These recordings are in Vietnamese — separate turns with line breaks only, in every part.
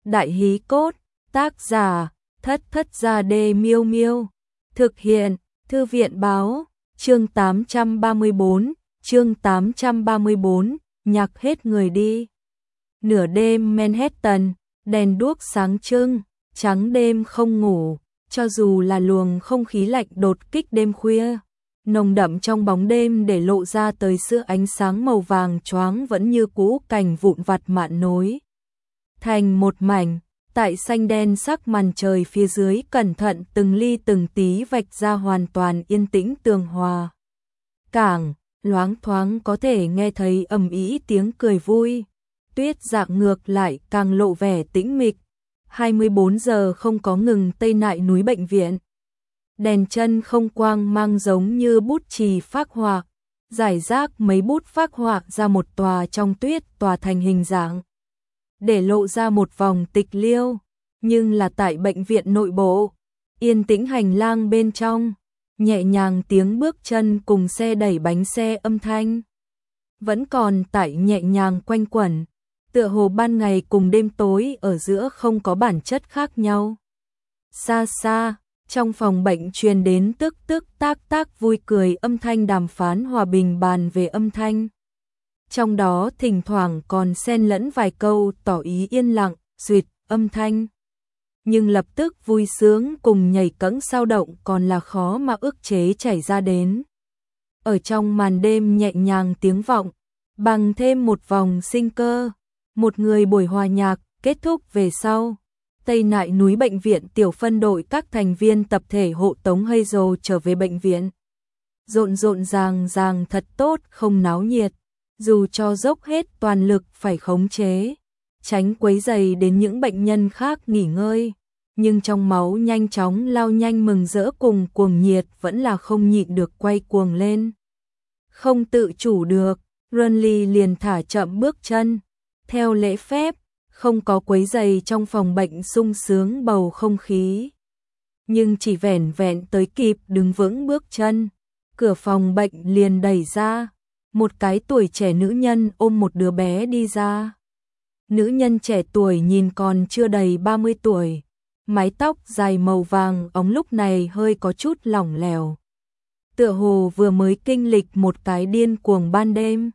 Đại hí cốt, tác giả, Thất Thất Gia Đê Miêu Miêu. Thực hiện, Thư viện báo, chương 834, nhạc hết người đi. Nửa đêm Manhattan, đèn đuốc sáng trưng, trắng đêm không ngủ, cho dù là luồng không khí lạnh đột kích đêm khuya, nồng đậm trong bóng đêm để lộ ra tới giữa ánh sáng màu vàng choáng vẫn như cũ cảnh vụn vặt mạn nối thành một mảnh, tại xanh đen sắc màn trời phía dưới cẩn thận từng ly từng tí vạch ra hoàn toàn yên tĩnh tường hòa. Cảng, loáng thoáng có thể nghe thấy ầm ĩ tiếng cười vui, tuyết dạng ngược lại càng lộ vẻ tĩnh mịch. 24 giờ không có ngừng tây nại núi bệnh viện. Đèn chân không quang mang giống như bút chì phác họa, giải rác mấy bút phác họa ra một tòa trong tuyết tòa thành hình dạng, để lộ ra một vòng tịch liêu, nhưng là tại bệnh viện nội bộ, yên tĩnh hành lang bên trong, nhẹ nhàng tiếng bước chân cùng xe đẩy bánh xe âm thanh vẫn còn tại nhẹ nhàng quanh quẩn, tựa hồ ban ngày cùng đêm tối ở giữa không có bản chất khác nhau. Xa xa, trong phòng bệnh truyền đến tức tức tác tác vui cười âm thanh đàm phán hòa bình bàn về âm thanh. Trong đó thỉnh thoảng còn xen lẫn vài câu tỏ ý yên lặng, duyệt âm thanh. Nhưng lập tức vui sướng cùng nhảy cẫng sao động còn là khó mà ức chế chảy ra đến. Ở trong màn đêm nhẹ nhàng tiếng vọng, bằng thêm một vòng sinh cơ, một người buổi hòa nhạc kết thúc về sau. Tây nại núi bệnh viện tiểu phân đội các thành viên tập thể hộ tống Hazel trở về bệnh viện. Rộn rộn ràng ràng thật tốt, không náo nhiệt, dù cho dốc hết toàn lực phải khống chế, tránh quấy rầy đến những bệnh nhân khác nghỉ ngơi, nhưng trong máu nhanh chóng lao nhanh mừng rỡ cùng cuồng nhiệt vẫn là không nhịn được quay cuồng lên. Không tự chủ được, Runley liền thả chậm bước chân, theo lễ phép, không có quấy rầy trong phòng bệnh sung sướng bầu không khí. Nhưng chỉ vẻn vẹn tới kịp đứng vững bước chân, cửa phòng bệnh liền đẩy ra, một cái tuổi trẻ nữ nhân ôm một đứa bé đi ra. Nữ nhân trẻ tuổi nhìn còn chưa đầy 30 tuổi, mái tóc dài màu vàng óng lúc này hơi có chút lỏng lẻo. Tựa hồ vừa mới kinh lịch một cái điên cuồng ban đêm.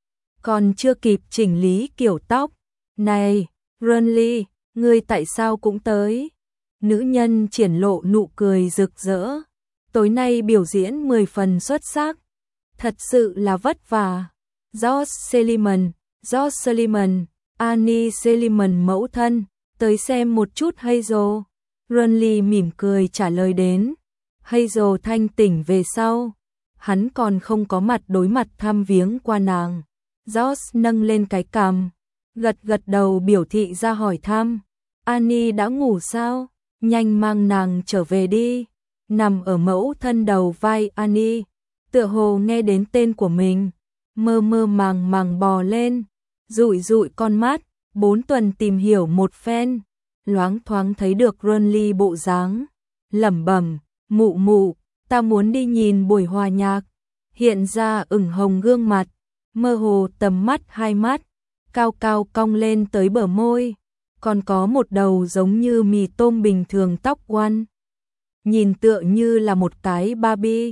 Còn chưa kịp chỉnh lý kiểu tóc. Này, Runley, ngươi tại sao cũng tới? Nữ nhân triển lộ nụ cười rực rỡ. Tối nay biểu diễn 10 phần xuất sắc. Thật sự là vất vả. George Seliman, Annie Seliman mẫu thân, tới xem một chút Hazel. Runley mỉm cười trả lời đến. Hazel thanh tỉnh về sau, hắn còn không có mặt đối mặt thăm viếng qua nàng. George nâng lên cái cằm, gật gật đầu biểu thị ra hỏi thăm. Annie đã ngủ sao? Nhanh mang nàng trở về đi. Nằm ở mẫu thân đầu vai Annie, tựa hồ nghe đến tên của mình, mơ mơ màng màng bò lên, dụi dụi con mắt, 4 tuần tìm hiểu một phen, loáng thoáng thấy được Runley bộ dáng, lẩm bẩm, mụ mụ, ta muốn đi nhìn buổi hòa nhạc. Hiện ra ửng hồng gương mặt, mơ hồ tầm mắt hai mắt, cao cao cong lên tới bờ môi, còn có một đầu giống như mì tôm bình thường tóc quăn. Nhìn tựa như là một cái Barbie.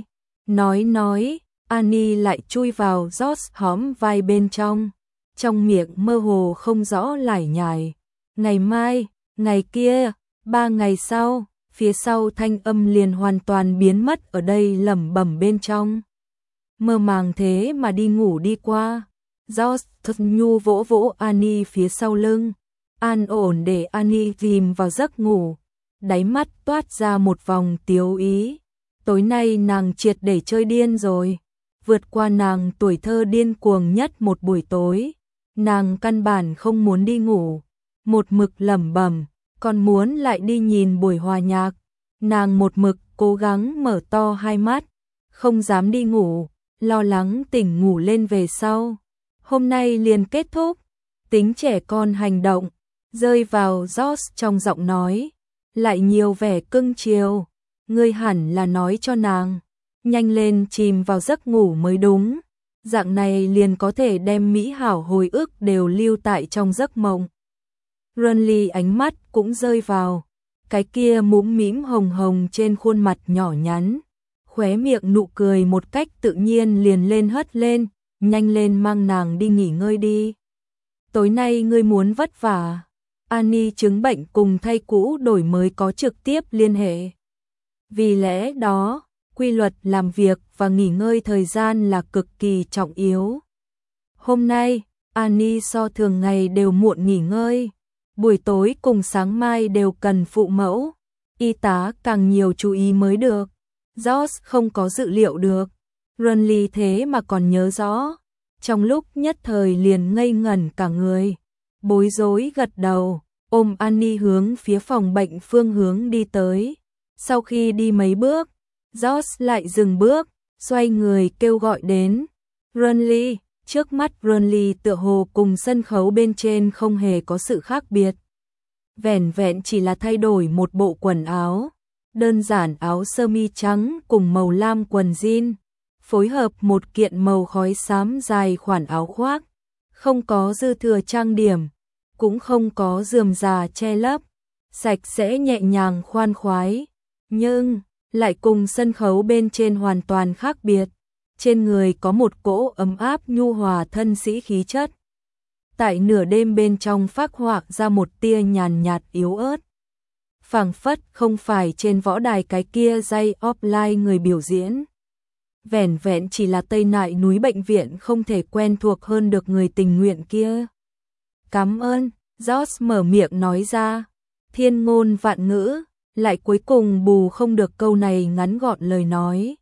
Nói, Annie lại chui vào George hõm vai bên trong miệng mơ hồ không rõ lải nhải. Ngày mai, ngày kia, 3 ngày sau, phía sau thanh âm liền hoàn toàn biến mất ở đây lẩm bẩm bên trong. Mơ màng thế mà đi ngủ đi qua. George thật nhu vỗ vỗ Annie phía sau lưng, an ổn để Annie chìm vào giấc ngủ, đáy mắt toát ra một vòng tiếu ý. Tối nay nàng triệt để chơi điên rồi, vượt qua nàng tuổi thơ điên cuồng nhất một buổi tối. Nàng căn bản không muốn đi ngủ, một mực lẩm bẩm, còn muốn lại đi nhìn buổi hòa nhạc. Nàng một mực cố gắng mở to hai mắt, không dám đi ngủ, lo lắng tỉnh ngủ lên về sau. Hôm nay liền kết thúc, tính trẻ con hành động, rơi vào George trong giọng nói, lại nhiều vẻ cưng chiều. Ngươi hẳn là nói cho nàng, nhanh lên chìm vào giấc ngủ mới đúng. Dạng này liền có thể đem mỹ hảo hồi ức đều lưu tại trong giấc mộng. Renly ánh mắt cũng rơi vào cái kia mũm mĩm hồng hồng trên khuôn mặt nhỏ nhắn, khóe miệng nụ cười một cách tự nhiên liền lên hất lên, nhanh lên mang nàng đi nghỉ ngơi đi. Tối nay ngươi muốn vất vả. Annie chứng bệnh cùng thay cũ đổi mới có trực tiếp liên hệ. Vì lẽ đó, quy luật làm việc và nghỉ ngơi thời gian là cực kỳ trọng yếu. Hôm nay, Annie so thường ngày đều muộn nghỉ ngơi. Buổi tối cùng sáng mai đều cần phụ mẫu. Y tá càng nhiều chú ý mới được. George không có dự liệu được. Renly thế mà còn nhớ rõ. Trong lúc nhất thời liền ngây ngẩn cả người. Bối rối gật đầu, ôm Annie hướng phía phòng bệnh phương hướng đi tới. Sau khi đi mấy bước, George lại dừng bước, xoay người kêu gọi đến. Renly, trước mắt Renly tựa hồ cùng sân khấu bên trên không hề có sự khác biệt. Vẻn vẹn chỉ là thay đổi một bộ quần áo, đơn giản áo sơ mi trắng cùng màu lam quần jean, phối hợp một kiện màu khói xám dài khoản áo khoác, không có dư thừa trang điểm, cũng không có rườm rà che lấp, sạch sẽ nhẹ nhàng khoan khoái, nhưng lại cùng sân khấu bên trên hoàn toàn khác biệt. Trên người có một cỗ ấm áp nhu hòa thân sĩ khí chất. Tại nửa đêm bên trong phác họa ra một tia nhàn nhạt yếu ớt. Phảng phất không phải trên võ đài cái kia dây offline người biểu diễn. Vẻn vẹn chỉ là Tây Nại núi bệnh viện không thể quen thuộc hơn được người tình nguyện kia. Cảm ơn, George mở miệng nói ra. Thiên ngôn vạn ngữ, lại cuối cùng bù không được câu này ngắn gọn lời nói.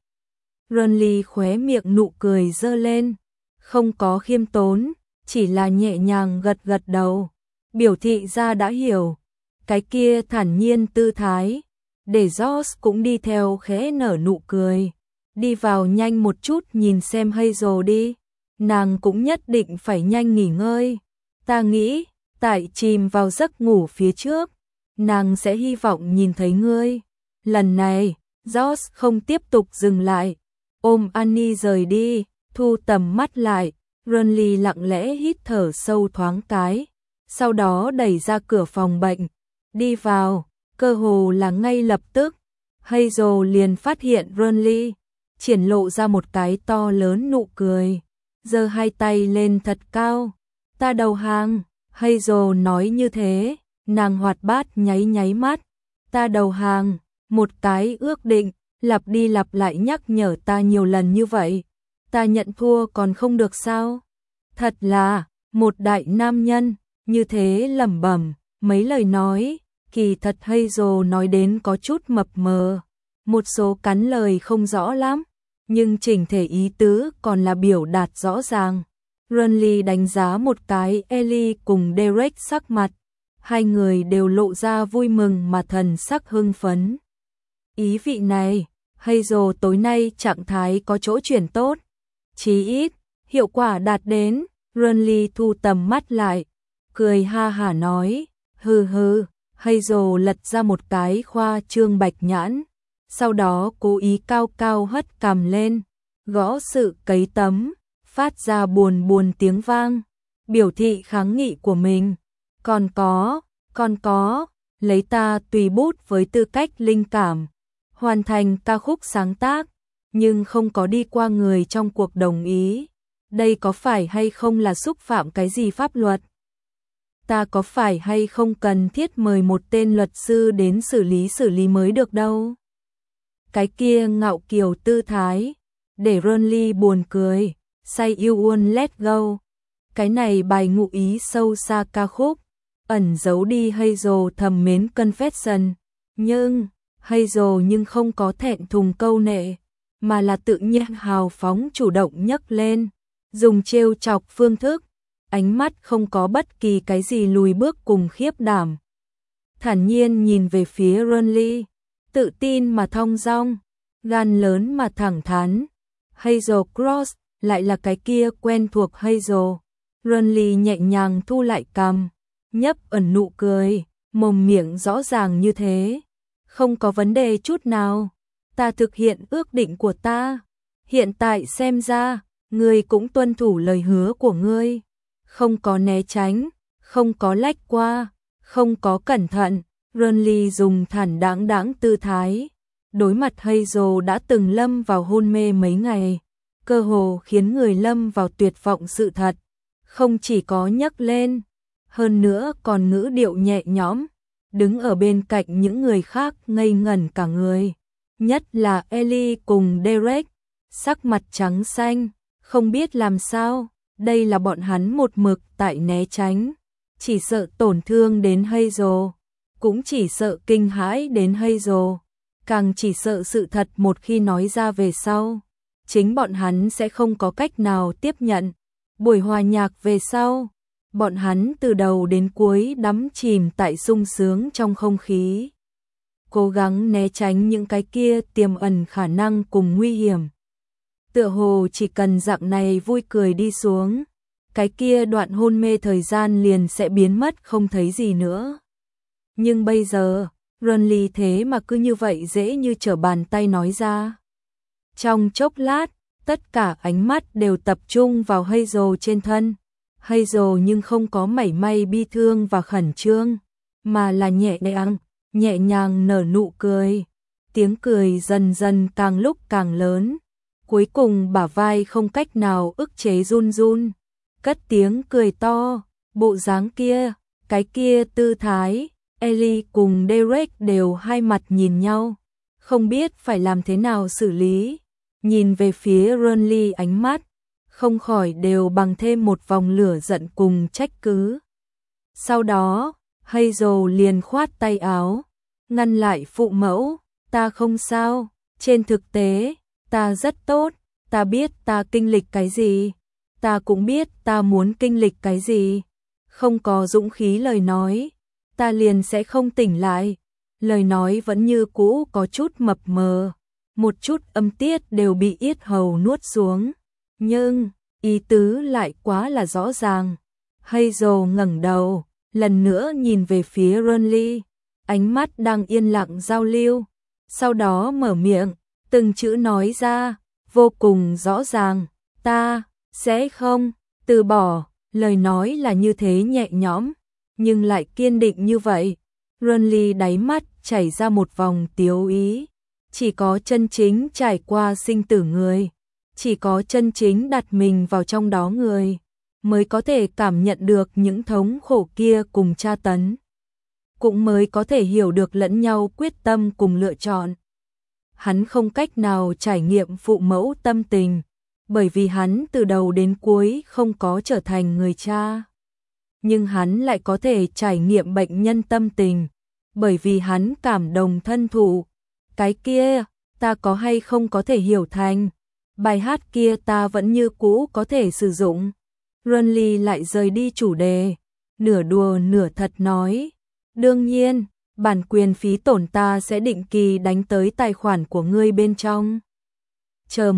Renly khóe miệng nụ cười dơ lên, không có khiêm tốn, chỉ là nhẹ nhàng gật gật đầu, biểu thị ra đã hiểu. Cái kia thản nhiên tư thái, để George cũng đi theo khẽ nở nụ cười. Đi vào nhanh một chút nhìn xem Hazel đi, nàng cũng nhất định phải nhanh nghỉ ngơi. Ta nghĩ, tại chìm vào giấc ngủ phía trước, nàng sẽ hy vọng nhìn thấy ngươi. Lần này, George không tiếp tục dừng lại, ôm Annie rời đi, thu tầm mắt lại. Renly lặng lẽ hít thở sâu thoáng cái, sau đó đẩy ra cửa phòng bệnh, đi vào, cơ hồ là ngay lập tức. Hazel liền phát hiện Renly, triển lộ ra một cái to lớn nụ cười, giơ hai tay lên thật cao. Ta đầu hàng. Hazel nói như thế, nàng hoạt bát nháy nháy mắt. Ta đầu hàng, một cái ước định, lặp đi lặp lại nhắc nhở ta nhiều lần như vậy. Ta nhận thua còn không được sao? Thật là một đại nam nhân, như thế lẩm bẩm mấy lời nói, kỳ thật Hazel nói đến có chút mập mờ, một số cắn lời không rõ lắm, nhưng chỉnh thể ý tứ còn là biểu đạt rõ ràng. Renly đánh giá một cái Ellie cùng Derek sắc mặt, hai người đều lộ ra vui mừng mà thần sắc hưng phấn. Ý vị này, Hazel tối nay trạng thái có chỗ chuyển tốt, chí ít, hiệu quả đạt đến. Renly thu tầm mắt lại, cười ha hả nói, hừ hừ. Hazel lật ra một cái khoa trương bạch nhãn, sau đó cố ý cao cao hất cằm lên, gõ sự cấy tấm, phát ra buồn buồn tiếng vang, biểu thị kháng nghị của mình. Còn có, lấy ta tùy bút với tư cách linh cảm, hoàn thành ca khúc sáng tác, nhưng không có đi qua người trong cuộc đồng ý. Đây có phải hay không là xúc phạm cái gì pháp luật? Ta có phải hay không cần thiết mời một tên luật sư đến xử lý mới được đâu? Cái kia ngạo kiều tư thái, để Renly buồn cười, say you won't let go. Cái này bài ngụ ý sâu xa ca khúc, ẩn giấu đi Hazel thầm mến Confession, nhưng Hazel không có thẹn thùng câu nệ, mà là tự nhiên hào phóng chủ động nhấc lên, dùng trêu chọc phương thức, ánh mắt không có bất kỳ cái gì lùi bước cùng khiếp đảm. Thản nhiên nhìn về phía Renly, tự tin mà thong dong, gan lớn mà thẳng thắn. Hazel Cross lại là cái kia quen thuộc Hazel. Renly nhẹ nhàng thu lại cằm, nhấp ẩn nụ cười, mồm miệng rõ ràng như thế. Không có vấn đề chút nào, ta thực hiện ước định của ta. Hiện tại xem ra, ngươi cũng tuân thủ lời hứa của ngươi. Không có né tránh, không có lách qua, Không có cẩn thận, Renly dùng thản đáng đáng tư thái. Đối mặt Hazel đã từng lâm vào hôn mê mấy ngày, cơ hồ khiến người lâm vào tuyệt vọng sự thật. Không chỉ có nhấc lên, hơn nữa còn ngữ điệu nhẹ nhõm, đứng ở bên cạnh những người khác ngây ngẩn cả người. Nhất là Ellie cùng Derek, sắc mặt trắng xanh, không biết làm sao, đây là bọn hắn một mực tại né tránh. Chỉ sợ tổn thương đến Hazel, cũng chỉ sợ kinh hãi đến Hazel, càng chỉ sợ sự thật một khi nói ra về sau. Chính bọn hắn sẽ không có cách nào tiếp nhận. Buổi hòa nhạc về sau, bọn hắn từ đầu đến cuối đắm chìm tại sung sướng trong không khí. Cố gắng né tránh những cái kia tiềm ẩn khả năng cùng nguy hiểm. Tựa hồ chỉ cần dạng này vui cười đi xuống, cái kia đoạn hôn mê thời gian liền sẽ biến mất không thấy gì nữa. Nhưng bây giờ, Renly thế mà cứ như vậy dễ như trở bàn tay nói ra. Trong chốc lát, tất cả ánh mắt đều tập trung vào Hazel trên thân. Hazel nhưng không có mảy may bi thương và khẩn trương, mà là nhẹ nhàng nở nụ cười. Tiếng cười dần dần càng lúc càng lớn. Cuối cùng bả vai không cách nào ức chế run run. Cất tiếng cười to, bộ dáng kia, cái kia tư thái. Ellie cùng Derek đều hai mặt nhìn nhau, không biết phải làm thế nào xử lý. Nhìn về phía Renly, ánh mắt không khỏi đều bằng thêm một vòng lửa giận cùng trách cứ. Sau đó, Hazel liền khoát tay áo, ngăn lại phụ mẫu. Ta không sao, trên thực tế, ta rất tốt, ta biết ta kinh lịch cái gì, ta cũng biết ta muốn kinh lịch cái gì. Không có dũng khí lời nói, ta liền sẽ không tỉnh lại. Lời nói vẫn như cũ có chút mập mờ, một chút âm tiết đều bị yết hầu nuốt xuống, nhưng ý tứ lại quá là rõ ràng. Hazel ngẩng đầu, lần nữa nhìn về phía Renly, ánh mắt đang yên lặng giao lưu, sau đó mở miệng, từng chữ nói ra, vô cùng rõ ràng, ta sẽ không từ bỏ. Lời nói là như thế nhẹ nhõm, nhưng lại kiên định như vậy. Renly đáy mắt chảy ra một vòng tiếu ý. Chỉ có chân chính trải qua sinh tử người, chỉ có chân chính đặt mình vào trong đó người, mới có thể cảm nhận được những thống khổ kia cùng tra tấn, cũng mới có thể hiểu được lẫn nhau quyết tâm cùng lựa chọn. Hắn không cách nào trải nghiệm phụ mẫu tâm tình, bởi vì hắn từ đầu đến cuối không có trở thành người cha. Nhưng hắn lại có thể trải nghiệm bệnh nhân tâm tình, bởi vì hắn cảm đồng thân thụ. Cái kia, ta có hay không có thể hiểu thành, bài hát kia ta vẫn như cũ có thể sử dụng. Renly lại rời đi chủ đề, nửa đùa nửa thật nói, đương nhiên, bản quyền phí tổn ta sẽ định kỳ đánh tới tài khoản của ngươi bên trong. Chờ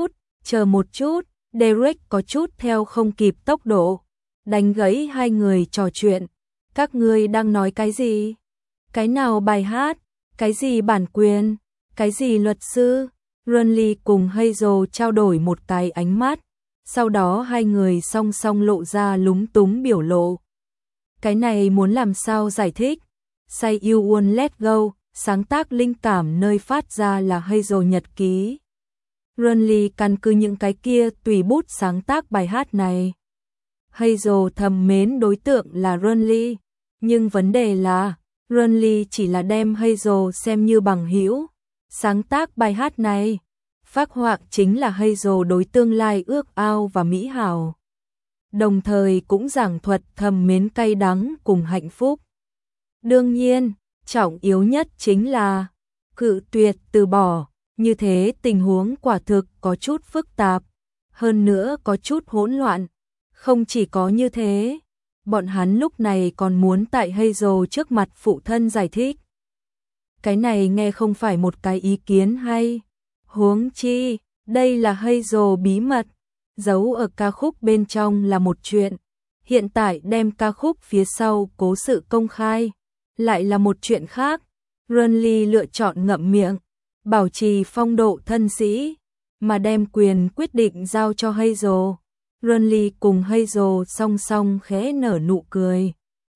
một chút, Derek có chút theo không kịp tốc độ, đánh gãy hai người trò chuyện. Các ngươi đang nói cái gì? Cái nào bài hát? Cái gì bản quyền? Cái gì luật sư? Renly cùng Hazel trao đổi một cái ánh mắt, sau đó hai người song song lộ ra lúng túng biểu lộ. Cái này muốn làm sao giải thích? Say You Won't Let Go, sáng tác linh cảm nơi phát ra là Hazel nhật ký. Renly căn cứ những cái kia tùy bút sáng tác bài hát này. Hazel thầm mến đối tượng là Renly, nhưng vấn đề là Renly chỉ là đem Hazel xem như bằng hữu. Sáng tác bài hát này, phác họa chính là Hazel đối tương lai ước ao và mỹ hảo, đồng thời cũng giảng thuật thầm mến cay đắng cùng hạnh phúc. Đương nhiên, trọng yếu nhất chính là cự tuyệt từ bỏ. Như thế tình huống quả thực có chút phức tạp, hơn nữa có chút hỗn loạn. Không chỉ có như thế, bọn hắn lúc này còn muốn tại Hazel trước mặt phụ thân giải thích. Cái này nghe không phải một cái ý kiến hay. Huống chi, đây là Hazel bí mật, giấu ở ca khúc bên trong là một chuyện. Hiện tại đem ca khúc phía sau cố sự công khai, lại là một chuyện khác. Renly lựa chọn ngậm miệng, bảo trì phong độ thân sĩ, mà đem quyền quyết định giao cho Hazel. Renly cùng Hazel song song khẽ nở nụ cười.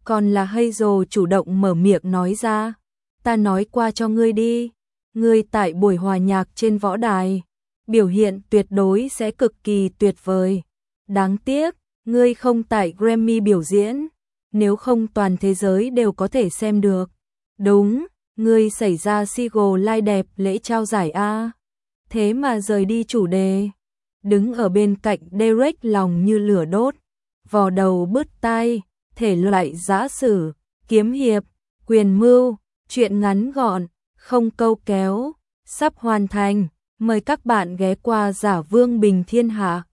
Còn là Hazel chủ động mở miệng nói ra. Ta nói qua cho ngươi đi. Ngươi tại buổi hòa nhạc trên võ đài, biểu hiện tuyệt đối sẽ cực kỳ tuyệt vời. Đáng tiếc, ngươi không tại Grammy biểu diễn, nếu không toàn thế giới đều có thể xem được. Đúng, ngươi xảy ra single live đẹp lễ trao giải A. Thế mà rời đi chủ đề. Đứng ở bên cạnh Derek lòng như lửa đốt, vò đầu bứt tai, thể loại giã sử, kiếm hiệp, quyền mưu, truyện ngắn gọn, không câu kéo, sắp hoàn thành. Mời các bạn ghé qua Giả Vương Bình Thiên Hạ.